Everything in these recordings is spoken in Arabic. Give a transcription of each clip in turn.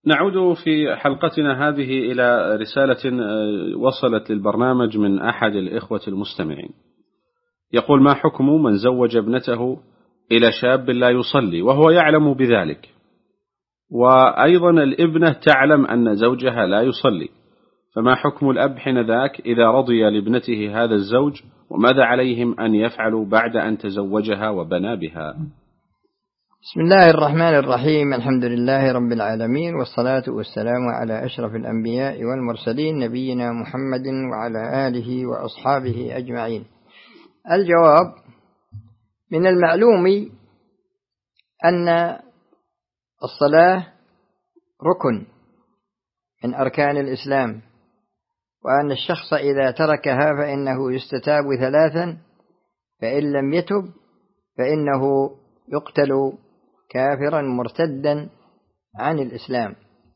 نعود في حلقتنا هذه إلى رسالة وصلت للبرنامج من أحد الإخوة المستمعين. يقول: ما حكم من زوج ابنته إلى شاب لا يصلي وهو يعلم بذلك، وأيضا الابنة تعلم أن زوجها لا يصلي، فما حكم الأب حينذاك إذا رضي لابنته هذا الزوج، وماذا عليهم أن يفعلوا بعد أن تزوجها وبنى بها؟ بسم الله الرحمن الرحيم. الحمد لله رب العالمين، والصلاة والسلام على أشرف الأنبياء والمرسلين نبينا محمد وعلى آله وأصحابه أجمعين. الجواب: من المعلوم أن الصلاة ركن من أركان الإسلام، وأن الشخص إذا تركها فإنه يستتاب 3، فإن لم يتب فإنه يقتل كافرا مرتدا عن الإسلام.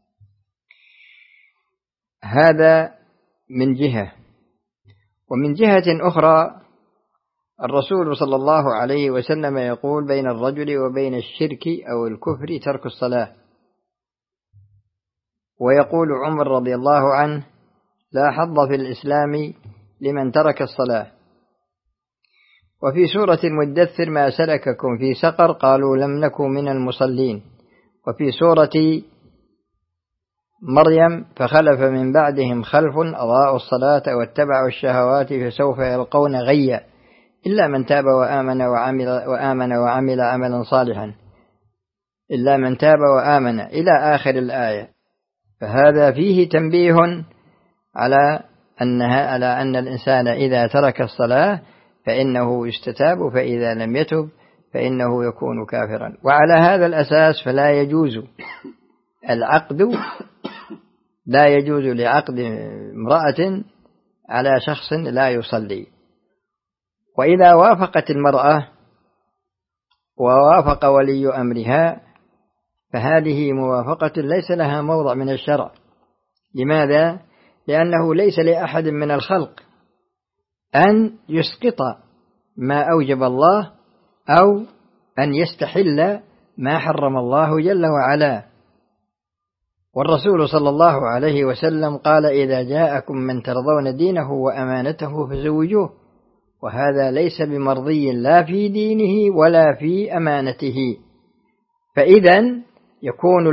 هذا من جهة. ومن جهة أخرى الرسول صلى الله عليه وسلم يقول: بين الرجل وبين الشرك أو الكفر ترك الصلاة. ويقول عمر رضي الله عنه: لا حظ في الإسلام لمن ترك الصلاة. وفي سورة المدثر: ما سلككم في سقر؟ قالوا لم نكن من المصلين. وفي سورة مريم: فخلف من بعدهم خلف أضاعوا الصلاة واتبعوا الشهوات فسوف يلقون غيا إلا من تاب وآمن وعمل عملا صالحا، إلا من تاب وآمن إلى آخر الآية. فهذا فيه تنبيه على أن الإنسان إذا ترك الصلاة فإنه يستتاب، فإذا لم يتب فإنه يكون كافرا. وعلى هذا الأساس فلا يجوز لعقد امرأة على شخص لا يصلي. وإذا وافقت المرأة ووافق ولي أمرها فهذه موافقة ليس لها موضع من الشرع. لماذا؟ لأنه ليس لأحد من الخلق أن يسقط ما أوجب الله أو أن يستحل ما حرم الله جل وعلا. والرسول صلى الله عليه وسلم قال: إذا جاءكم من ترضون دينه وأمانته فزوجوه. وهذا ليس بمرضي لا في دينه ولا في أمانته. فإذا يكون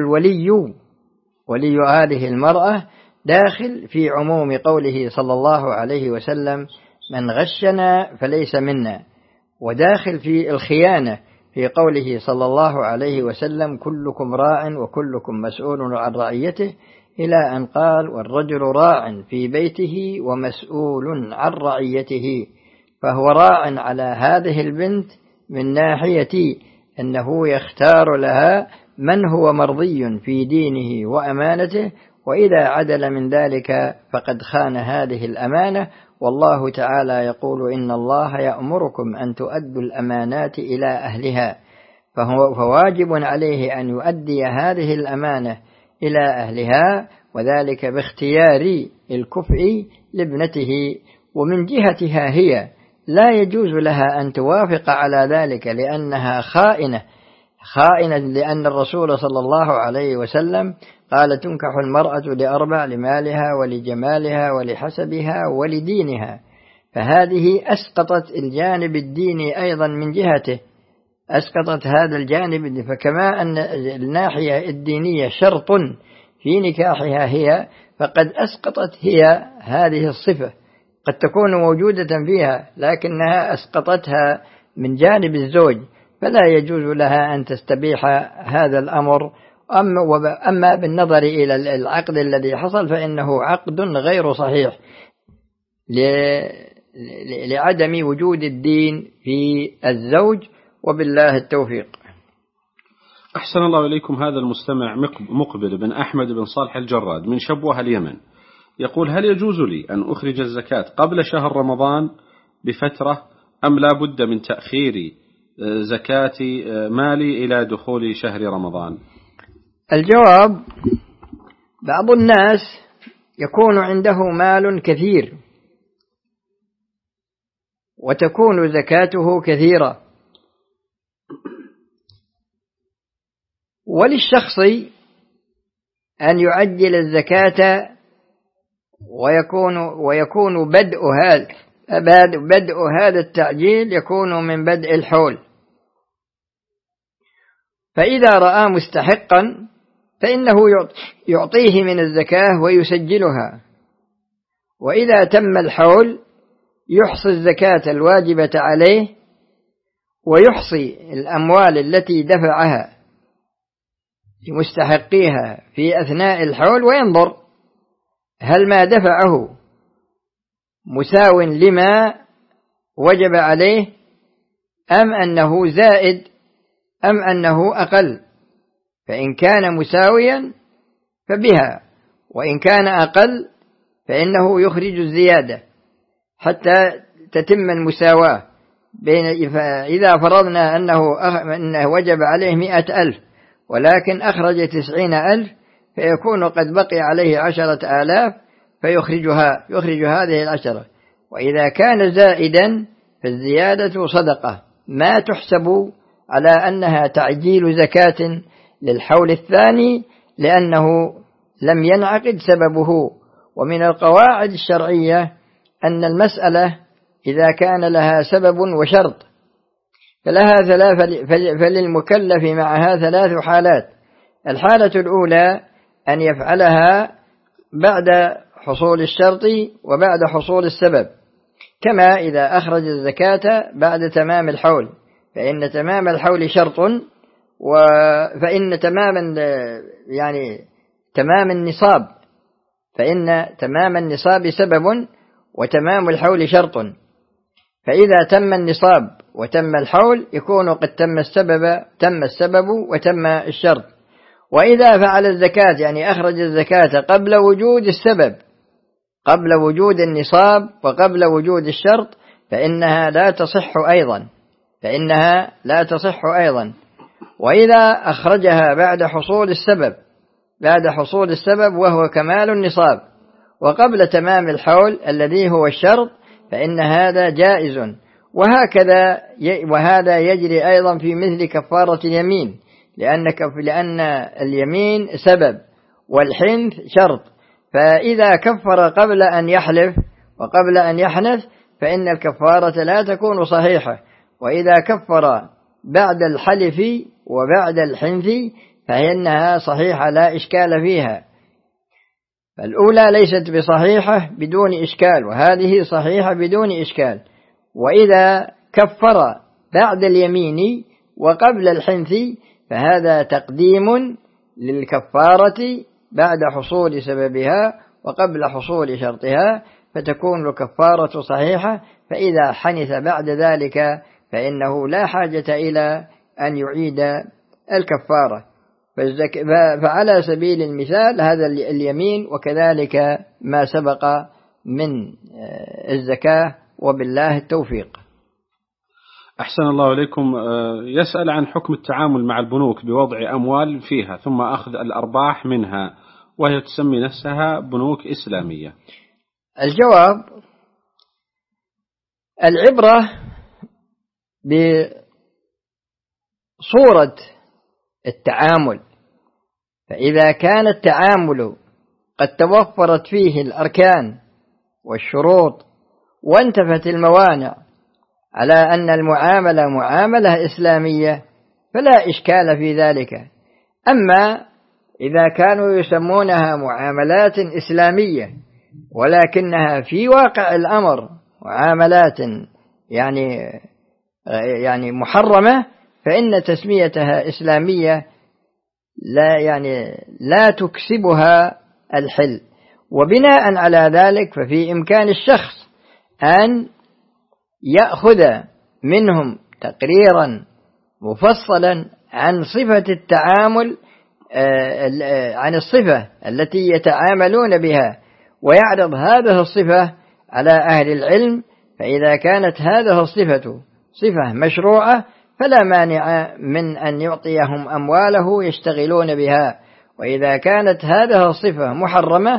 ولي هذه المرأة داخل في عموم قوله صلى الله عليه وسلم: من غشنا فليس منا، وداخل في الخيانة في قوله صلى الله عليه وسلم: كلكم راع وكلكم مسؤول عن رعيته، إلى أن قال: والرجل راع في بيته ومسؤول عن رعيته. فهو راع على هذه البنت من ناحية أنه يختار لها من هو مرضي في دينه وأمانته، وإذا عدل من ذلك فقد خان هذه الأمانة. والله تعالى يقول: إن الله يأمركم أن تؤدوا الأمانات إلى أهلها. فواجب عليه أن يؤدي هذه الأمانة إلى أهلها، وذلك باختيار الكفء لابنته. ومن جهتها هي لا يجوز لها أن توافق على ذلك لأنها خائنة، لأن الرسول صلى الله عليه وسلم قال: تنكح المرأة لأربع: لمالها ولجمالها ولحسبها ولدينها. فهذه أسقطت الجانب الديني أيضا من جهته، أسقطت هذا الجانب. فكما أن الناحية الدينية شرط في نكاحها هي، فقد أسقطت هي هذه الصفة. قد تكون موجودة فيها لكنها أسقطتها من جانب الزوج، فلا يجوز لها أن تستبيح هذا الأمر. أما بالنظر إلى العقد الذي حصل فإنه عقد غير صحيح لعدم وجود الدين في الزوج، وبالله التوفيق. أحسن الله إليكم. هذا المستمع مقبل بن أحمد بن صالح الجراد من شبوة اليمن يقول: هل يجوز لي أن أخرج الزكاة قبل شهر رمضان بفترة، أم لا بد من تأخير زكاة مالي إلى دخول شهر رمضان؟ الجواب: بعض الناس يكون عنده مال كثير وتكون زكاته كثيرة، وللشخص أن يعجل الزكاة، ويكون بدء هذا التعجيل يكون من بدء الحول. فإذا رأى مستحقا فإنه يعطيه من الزكاة ويسجلها، وإذا تم الحول يحصي الزكاة الواجبة عليه، ويحصي الأموال التي دفعها لمستحقيها في أثناء الحول، وينظر هل ما دفعه مساو لما وجب عليه أم أنه زائد أم أنه أقل. فإن كان مساويا فبها، وإن كان أقل فإنه يخرج الزيادة حتى تتم المساواة. إذا فرضنا أنه وجب عليه 100,000 ولكن أخرج 90,000 فيكون قد بقي عليه 10,000 يخرج هذه 10. وإذا كان زائدا فالزيادة صدقة ما تحسب على أنها تعجيل زكاة للحول الثاني، لأنه لم ينعقد سببه. ومن القواعد الشرعية أن المسألة إذا كان لها سبب وشرط فللمكلف معها 3 حالات. الحالة الأولى أن يفعلها بعد حصول الشرط وبعد حصول السبب، كما إذا أخرج الزكاة بعد تمام الحول، فإن تمام الحول شرط، فإن تمام النصاب، فإن تمام النصاب سبب وتمام الحول شرط. فإذا تم النصاب وتم الحول يكون قد تم السبب وتم الشرط. وإذا فعل الزكاة يعني أخرج الزكاة قبل وجود السبب، قبل وجود النصاب وقبل وجود الشرط، فإنها لا تصح أيضا. وإذا أخرجها بعد حصول السبب وهو كمال النصاب وقبل تمام الحول الذي هو الشرط، فإن هذا جائز. وهذا يجري أيضا في مثل كفارة اليمين، لأن اليمين سبب والحنث شرط. فإذا كفر قبل أن يحلف وقبل أن يحنث فإن الكفارة لا تكون صحيحة. وإذا كفر بعد الحلف وبعد الحنث فإنها صحيحة لا إشكال فيها. الأولى ليست بصحيحة بدون إشكال، وهذه صحيحة بدون إشكال. وإذا كفر بعد اليمين وقبل الحنث فهذا تقديم للكفارة بعد حصول سببها وقبل حصول شرطها، فتكون الكفارة صحيحة. فإذا حنث بعد ذلك فإنه لا حاجة إلى أن يعيد الكفارة. فعلى سبيل المثال هذا اليمين، وكذلك ما سبق من الزكاة، وبالله التوفيق. أحسن الله إليكم. يسأل عن حكم التعامل مع البنوك بوضع أموال فيها ثم أخذ الأرباح منها، وهي تسمي نفسها بنوك إسلامية. الجواب: العبرة بصورة التعامل، فإذا كان التعامل قد توفرت فيه الأركان والشروط وانتفت الموانع على أن المعاملة معاملة إسلامية فلا إشكال في ذلك. أما إذا كانوا يسمونها معاملات إسلامية ولكنها في واقع الأمر معاملات يعني محرمة، فإن تسميتها إسلامية لا تكسبها الحل. وبناء على ذلك ففي إمكان الشخص أن يأخذ منهم تقريرا مفصلا عن صفة التعامل، عن الصفة التي يتعاملون بها، ويعرض هذه الصفة على أهل العلم. فإذا كانت هذه الصفة صفة مشروعة فلا مانع من أن يعطيهم أمواله يشتغلون بها. وإذا كانت هذه الصفة محرمة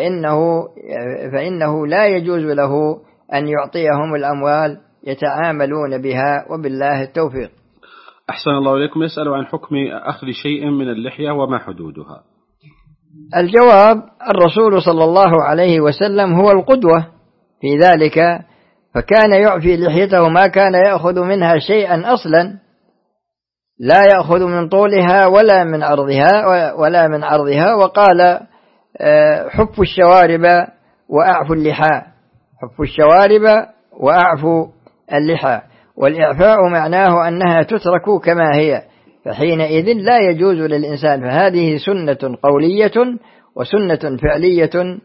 فإنه لا يجوز له أن يعطيهم الأموال يتعاملون بها، وبالله التوفيق. أحسن الله إليكم. يسأل عن حكم أخذ شيء من اللحية وما حدودها. الجواب: الرسول صلى الله عليه وسلم هو القدوة في ذلك، فكان يعفي لحيته ما كان يأخذ منها شيئا أصلا، لا يأخذ من طولها ولا من عرضها. وقال: حفوا الشوارب وأعفوا اللحى، حفوا الشوارب وأعفوا اللحى. والإعفاء معناه أنها تترك كما هي، فحينئذ لا يجوز للإنسان. فهذه سنة قولية وسنة فعلية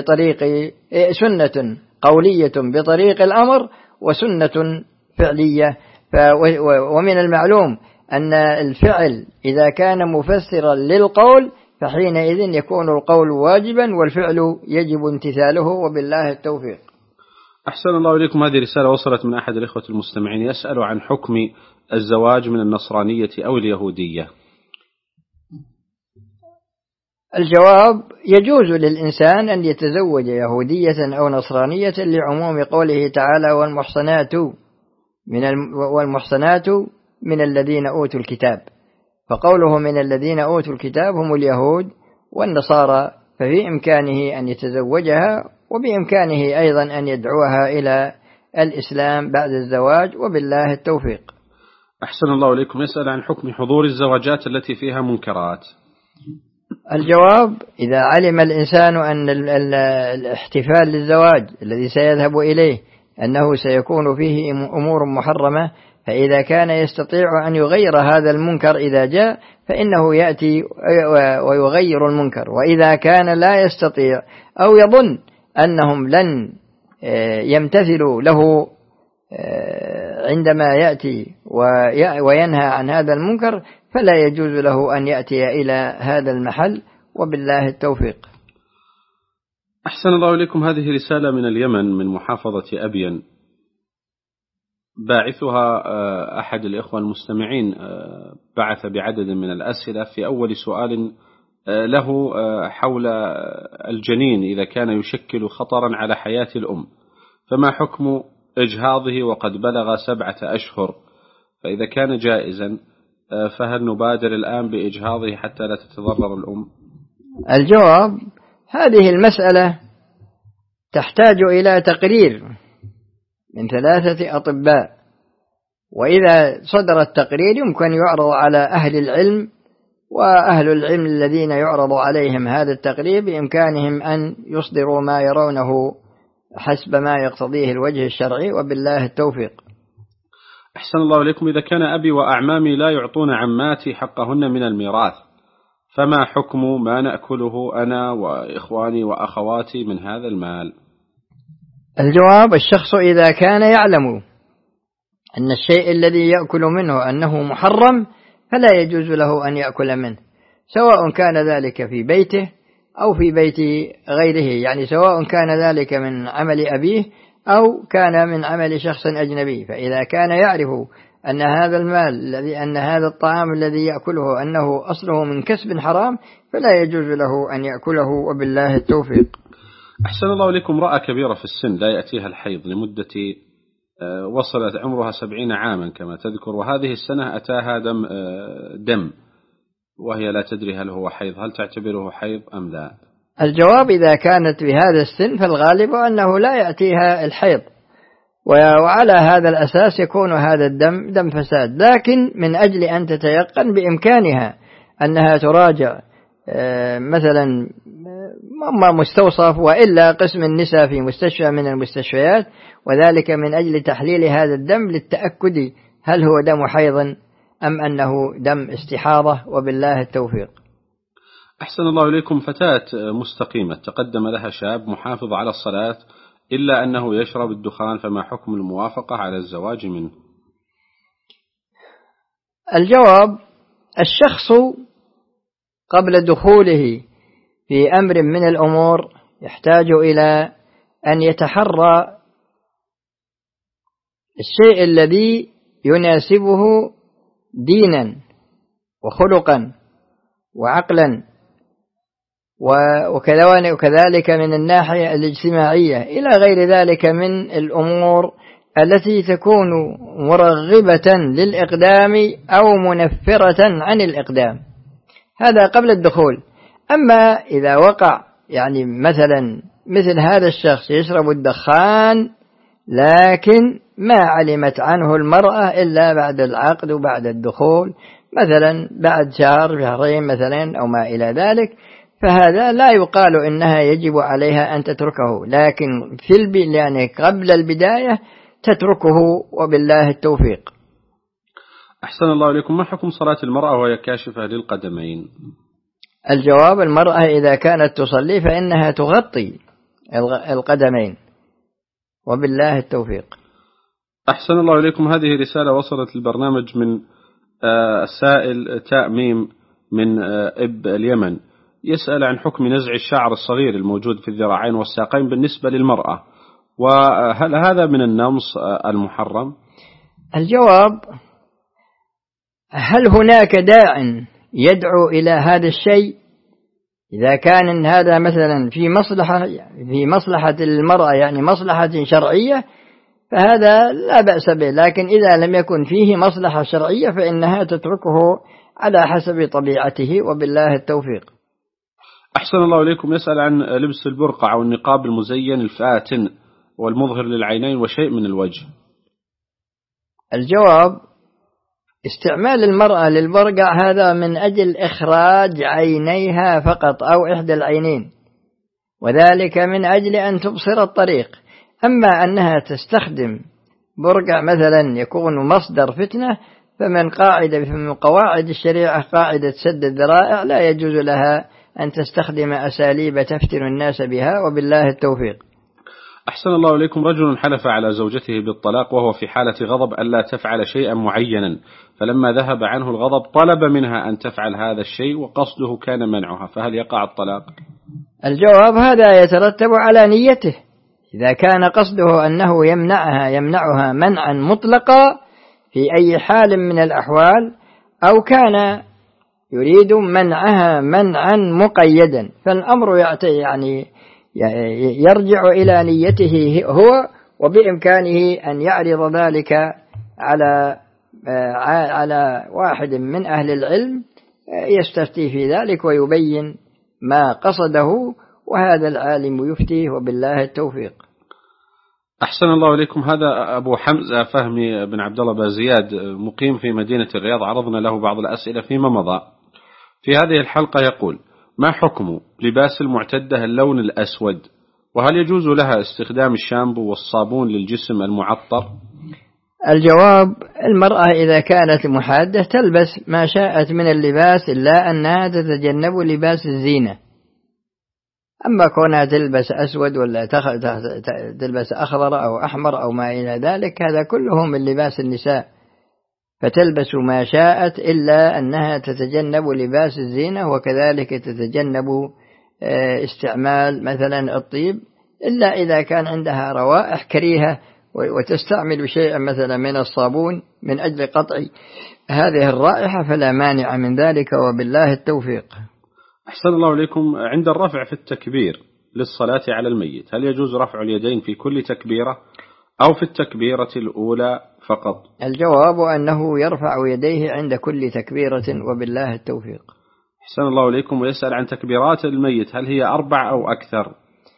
سنة قولية بطريق الأمر وسنة فعلية. ومن المعلوم أن الفعل إذا كان مفسرا للقول فحينئذ يكون القول واجبا والفعل يجب امتثاله، وبالله التوفيق. أحسن الله إليكم. هذه رسالة وصلت من أحد الإخوة المستمعين يسأل عن حكم الزواج من النصرانية أو اليهودية. الجواب: يجوز للإنسان أن يتزوج يهودية أو نصرانية لعموم قوله تعالى: والمحصنات من الذين أوتوا الكتاب. فقوله من الذين أوتوا الكتاب هم اليهود والنصارى، ففي إمكانه أن يتزوجها، وبإمكانه أيضا أن يدعوها إلى الإسلام بعد الزواج، وبالله التوفيق. أحسن الله إليكم. يسأل عن حكم حضور الزواجات التي فيها منكرات. الجواب: إذا علم الإنسان أن الاحتفال للزواج الذي سيذهب إليه أنه سيكون فيه أمور محرمة، فإذا كان يستطيع أن يغير هذا المنكر إذا جاء فإنه يأتي ويغير المنكر. وإذا كان لا يستطيع أو يظن أنهم لن يمتثلوا له عندما يأتي وينهى عن هذا المنكر فلا يجوز له أن يأتي إلى هذا المحل، وبالله التوفيق. أحسن الله إليكم. هذه رسالة من اليمن من محافظة أبين، باعثها أحد الإخوة المستمعين بعث بعدد من الأسئلة. في أول سؤال له حول الجنين إذا كان يشكل خطرا على حياة الأم، فما حكم إجهاضه وقد بلغ 7 أشهر؟ فإذا كان جائزا فهل نبادر الآن بإجهاضه حتى لا تتضرر الأم؟ الجواب: هذه المسألة تحتاج إلى تقرير من 3 أطباء، وإذا صدر التقرير يمكن يعرض على أهل العلم، وأهل العلم الذين يعرض عليهم هذا التقرير بإمكانهم أن يصدروا ما يرونه حسب ما يقتضيه الوجه الشرعي، وبالله التوفيق. أحسن الله إليكم. إذا كان أبي وأعمامي لا يعطون عماتي حقهن من الميراث، فما حكم ما نأكله أنا وإخواني وأخواتي من هذا المال؟ الجواب: الشخص إذا كان يعلم أن الشيء الذي يأكل منه أنه محرم فلا يجوز له أن يأكل منه، سواء كان ذلك في بيته أو في بيت غيره، يعني سواء كان ذلك من عمل أبيه أو كان من عمل شخص أجنبي. فإذا كان يعرف أن هذا المال أن هذا الطعام الذي يأكله أنه أصله من كسب حرام فلا يجوز له أن يأكله، وبالله التوفيق. أحسن الله إليكم. امرأة كبيرة في السن لا يأتيها الحيض لمدة وصلت عمرها 70 عاما كما تذكر، وهذه السنة أتاها دم وهي لا تدري هل هو حيض، هل تعتبره حيض أم لا؟ الجواب: إذا كانت بهذا السن فالغالب أنه لا يأتيها الحيض، وعلى هذا الأساس يكون هذا الدم دم فساد. لكن من أجل أن تتيقن بإمكانها أنها تراجع مثلا ما مستوصف وإلا قسم النساء في مستشفى من المستشفيات، وذلك من أجل تحليل هذا الدم للتأكد هل هو دم حيض أم أنه دم استحاضة، وبالله التوفيق. أحسن الله إليكم. فتاة مستقيمة تقدم لها شاب محافظ على الصلاة إلا أنه يشرب الدخان، فما حكم الموافقة على الزواج منه؟ الجواب: الشخص قبل دخوله في أمر من الأمور يحتاج إلى أن يتحرى الشيء الذي يناسبه دينا وخلقا وعقلا، وكذلك من الناحية الاجتماعية إلى غير ذلك من الأمور التي تكون مرغبة للإقدام أو منفرة عن الإقدام. هذا قبل الدخول. أما إذا وقع يعني مثلا مثل هذا الشخص يشرب الدخان لكن ما علمت عنه المرأة إلا بعد العقد وبعد الدخول، مثلا بعد شهر شهرين مثلا أو ما إلى ذلك، فهذا لا يقال إنها يجب عليها أن تتركه، لكن يعني قبل البداية تتركه وبالله التوفيق. أحسن الله إليكم. ما حكم صلاة المرأة وهي كاشفة للقدمين؟ الجواب: المرأة إذا كانت تصلي فإنها تغطي القدمين وبالله التوفيق. أحسن الله إليكم. هذه رسالة وصلت للبرنامج من السائل تاء ميم من إب اليمن، يسأل عن حكم نزع الشعر الصغير الموجود في الذراعين والساقين بالنسبة للمرأة، وهل هذا من النمص المحرم؟ الجواب: هل هناك داع يدعو إلى هذا الشيء؟ إذا كان هذا مثلا في مصلحة المرأة يعني مصلحة شرعية فهذا لا بأس به، لكن إذا لم يكن فيه مصلحة شرعية فإنها تتركه على حسب طبيعته وبالله التوفيق. أحسن الله إليكم. يسأل عن لبس البرقع أو النقاب المزين الفاتن والمظهر للعينين وشيء من الوجه. الجواب: استعمال المرأة للبرقع هذا من أجل إخراج عينيها فقط أو إحدى العينين، وذلك من أجل أن تبصر الطريق. أما أنها تستخدم برقع مثلا يكون مصدر فتنة فمن قواعد الشريعة قاعدة سد الذرائع، لا يجوز لها أن تستخدم أساليب تفتن الناس بها وبالله التوفيق. أحسن الله إليكم. رجل حلف على زوجته بالطلاق وهو في حالة غضب ألا تفعل شيئا معينا، فلما ذهب عنه الغضب طلب منها أن تفعل هذا الشيء وقصده كان منعها، فهل يقع الطلاق؟ الجواب: هذا يترتب على نيته. إذا كان قصده أنه يمنعها منعا مطلقا في أي حال من الأحوال، أو كان يريد منعها منعا مقيدا، فالأمر يعني يرجع إلى نيته هو، وبإمكانه أن يعرض ذلك على واحد من أهل العلم يستفتي في ذلك ويبين ما قصده، وهذا العالم يفتيه وبالله التوفيق. أحسن الله إليكم. هذا أبو حمزة فهمي بن عبد الله بازياد مقيم في مدينة الرياض، عرضنا له بعض الأسئلة فيما مضى. في هذه الحلقة يقول: ما حكم لباس المعتدة اللون الأسود، وهل يجوز لها استخدام الشامبو والصابون للجسم المعطر؟ الجواب: المرأة إذا كانت محادة تلبس ما شاءت من اللباس إلا أنها تتجنب لباس الزينة. أما كونها تلبس أسود ولا تلبس أخضر أو أحمر أو ما إلى ذلك هذا كله من لباس النساء، فتلبس ما شاءت إلا أنها تتجنب لباس الزينة، وكذلك تتجنب استعمال مثلا الطيب إلا إذا كان عندها روائح كريهة وتستعمل شيئا مثلا من الصابون من أجل قطع هذه الرائحة فلا مانع من ذلك وبالله التوفيق. أحسن الله إليكم. عند الرفع في التكبير للصلاة على الميت هل يجوز رفع اليدين في كل تكبيرة أو في التكبيرة الأولى فقط؟ الجواب أنه يرفع يديه عند كل تكبيرة وبالله التوفيق. أحسن الله إليكم. ويسأل عن تكبيرات الميت هل هي 4 أو أكثر؟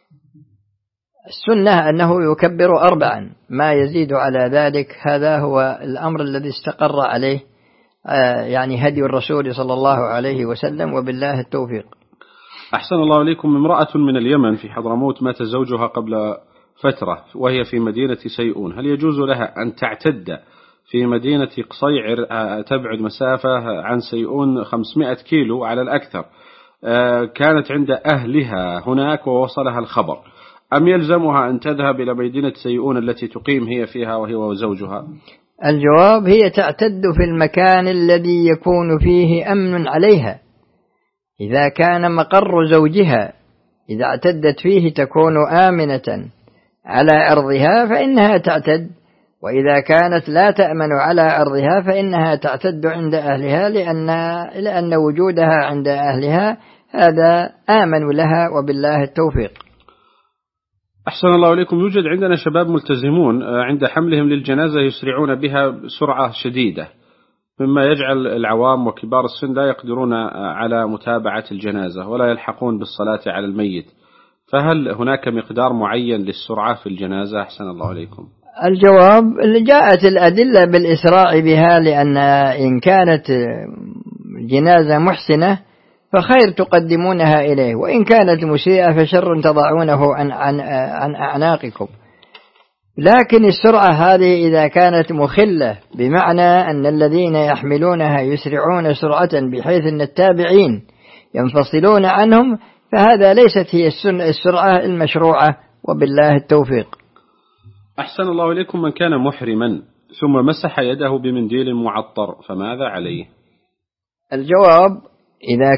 السنة أنه يكبر 4، ما يزيد على ذلك هذا هو الأمر الذي استقر عليه يعني هدي الرسول صلى الله عليه وسلم وبالله التوفيق. أحسن الله إليكم. امرأة من اليمن في حضرموت مات زوجها قبل فترة وهي في مدينة سيئون، هل يجوز لها أن تعتد في مدينة قصيعر تبعد مسافة عن سيئون 500 كيلو على الأكثر، كانت عند أهلها هناك ووصلها الخبر، أم يلزمها أن تذهب إلى مدينة سيئون التي تقيم هي فيها وهي وزوجها؟ الجواب: هي تعتد في المكان الذي يكون فيه أمن عليها. إذا كان مقر زوجها إذا اعتدت فيه تكون آمنة على أرضها فإنها تعتد، وإذا كانت لا تأمن على أرضها فإنها تعتد عند أهلها لأن وجودها عند أهلها هذا آمن لها وبالله التوفيق. أحسن الله إليكم. يوجد عندنا شباب ملتزمون عند حملهم للجنازة يسرعون بها بسرعة شديدة، مما يجعل العوام وكبار السن لا يقدرون على متابعة الجنازة ولا يلحقون بالصلاة على الميت، فهل هناك مقدار معين للسرعة في الجنازة؟ أحسن الله عليكم. الجواب: جاءت الأدلة بالإسراع بها، لأن إن كانت جنازة محسنة فخير تقدمونها إليه، وإن كانت مسيئة فشر تضعونه عن أعناقكم. لكن السرعة هذه إذا كانت مخلة، بمعنى أن الذين يحملونها يسرعون سرعة بحيث أن التابعين ينفصلون عنهم، فهذا ليست هي السرعة المشروعة، وبالله التوفيق. أحسن الله إليكم. من كان محرما ثم مسح يده بمنديل معطر فماذا عليه؟ الجواب: إذا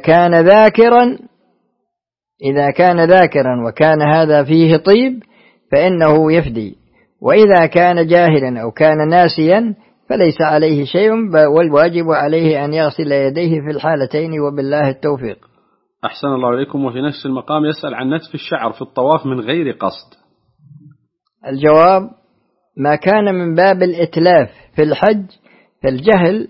كان ذاكرا وكان هذا فيه طيب فإنه يفدي، وإذا كان جاهلا أو كان ناسيا فليس عليه شيء، والواجب عليه أن يغسل يديه في الحالتين، وبالله التوفيق. أحسن الله إليكم. وفي نفس المقام يسأل عن نتف الشعر في الطواف من غير قصد. الجواب: ما كان من باب الإتلاف في الحج فالجهل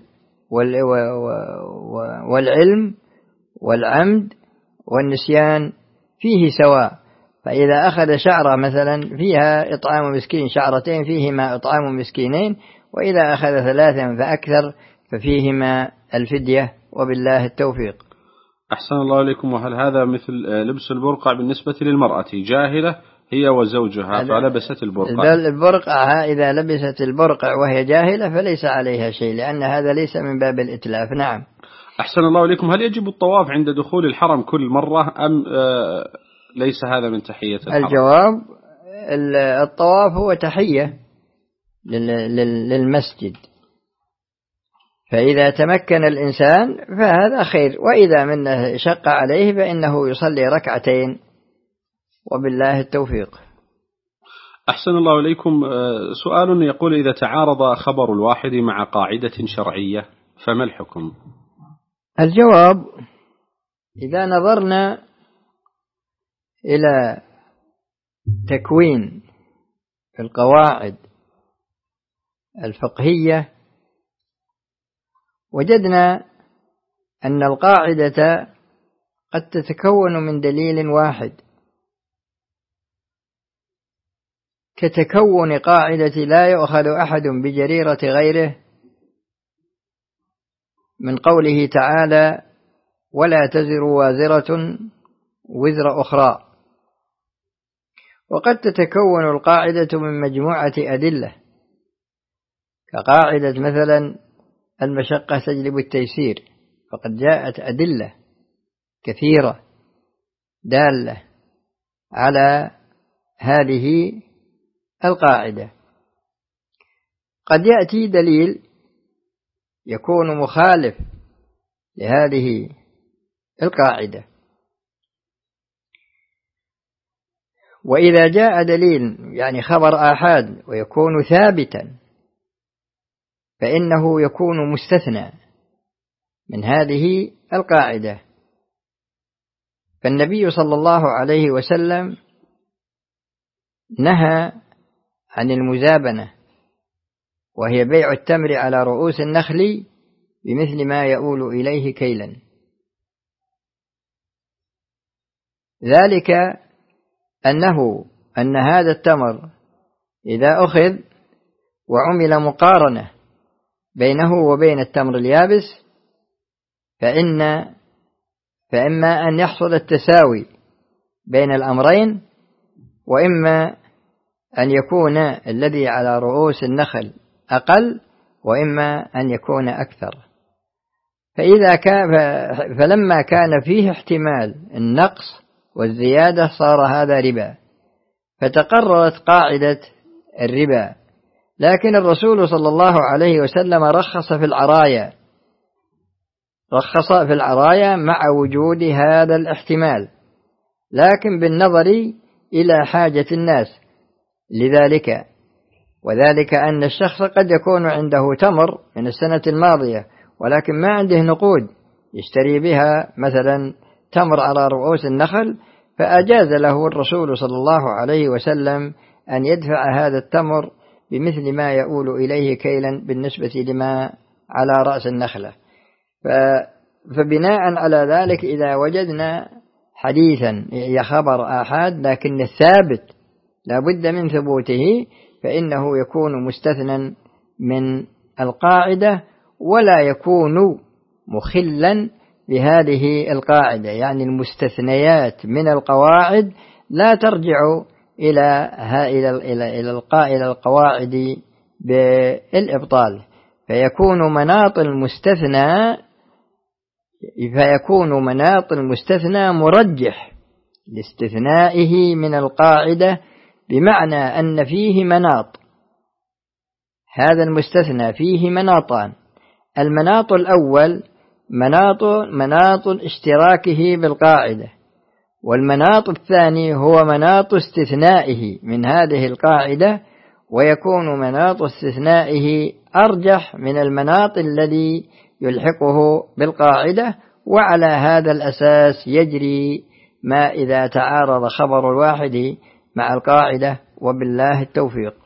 والعلم والعمد والنسيان فيه سواء. فإذا أخذ شعرة مثلا فيها إطعام مسكين، شعرتين فيهما إطعام مسكينين، وإذا أخذ 3 فأكثر ففيهما الفدية، وبالله التوفيق. أحسن الله إليكم. وهل هذا مثل لبس البرقع بالنسبة للمرأة جاهلة هي وزوجها فلبست البرقع؟ البرقع إذا لبست البرقع وهي جاهلة فليس عليها شيء، لأن هذا ليس من باب الإتلاف. نعم. أحسن الله إليكم. هل يجب الطواف عند دخول الحرم كل مرة أم ليس هذا من تحية الحرم؟ الجواب: الطواف هو تحية للمسجد، فإذا تمكن الإنسان فهذا خير، وإذا منه شق عليه فإنه يصلي 2 وبالله التوفيق. أحسن الله إليكم. سؤال يقول: إذا تعارض خبر الواحد مع قاعدة شرعية فما الحكم؟ الجواب: إذا نظرنا إلى تكوين القواعد الفقهية وجدنا أن القاعدة قد تتكون من دليل واحد، كتكون قاعدة لا يؤخذ أحد بجريرة غيره من قوله تعالى: ولا تزر وازرة وزر أخرى. وقد تتكون القاعدة من مجموعة أدلة، كقاعدة مثلا المشقة تجلب التيسير، فقد جاءت أدلة كثيرة دالة على هذه القاعدة. قد يأتي دليل يكون مخالف لهذه القاعدة، وإذا جاء دليل يعني خبر آحاد ويكون ثابتا فإنه يكون مستثنى من هذه القاعدة. فالنبي صلى الله عليه وسلم نهى عن المزابنة، وهي بيع التمر على رؤوس النخل بمثل ما يؤول إليه كيلا، ذلك أن هذا التمر إذا أخذ وعمل مقارنة بينه وبين التمر اليابس فإما أن يحصل التساوي بين الأمرين، وإما أن يكون الذي على رؤوس النخل أقل، وإما أن يكون أكثر. فلما كان فيه احتمال النقص والزيادة صار هذا ربا، فتقررت قاعدة الربا. لكن الرسول صلى الله عليه وسلم رخص في العرايا مع وجود هذا الاحتمال، لكن بالنظر إلى حاجة الناس لذلك، وذلك أن الشخص قد يكون عنده تمر من السنة الماضية ولكن ما عنده نقود يشتري بها مثلا تمر على رؤوس النخل، فأجاز له الرسول صلى الله عليه وسلم أن يدفع هذا التمر بمثل ما يؤول إليه كيلا بالنسبة لما على رأس النخلة. فبناء على ذلك إذا وجدنا حديثا هي خبر آحاد لكن الثابت لا بد من ثبوته فإنه يكون مستثنى من القاعدة ولا يكون مخلا بهذه القاعدة، يعني المستثنيات من القواعد لا ترجع إلى القواعد بالإبطال، فيكون مناط المستثنى مرجح لاستثنائه من القاعدة، بمعنى أن فيه مناط، هذا المستثنى فيه مناطان. المناط الأول مناط اشتراكه بالقاعدة، والمناط الثاني هو مناط استثنائه من هذه القاعدة، ويكون مناط استثنائه أرجح من المناط الذي يلحقه بالقاعدة، وعلى هذا الأساس يجري ما إذا تعارض خبر الواحد مع القاعدة، وبالله التوفيق.